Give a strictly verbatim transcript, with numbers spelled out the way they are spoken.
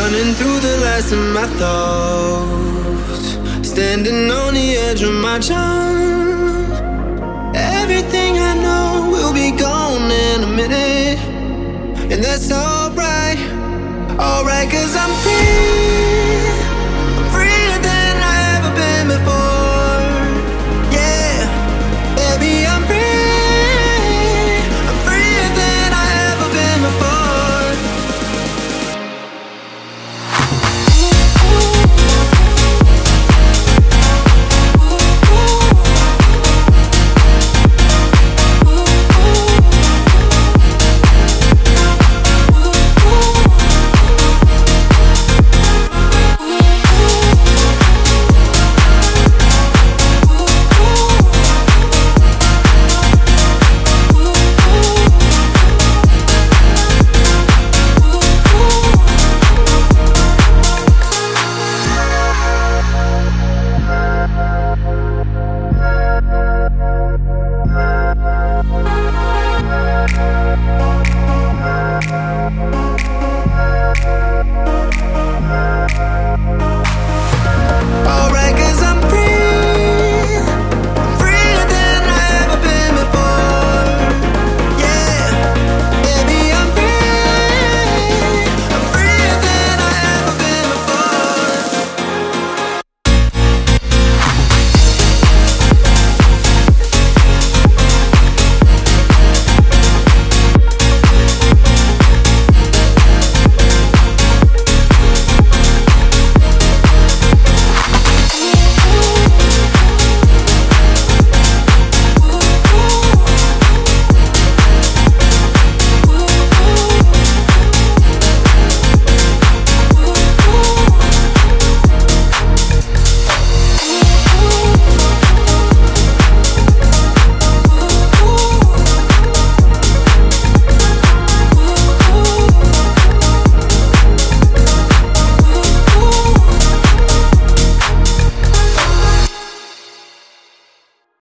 Running through the last of my thoughts, standing on the edge of my jump. Everything I know will be gone in a minute, and that's alright, alright, cause I'm free.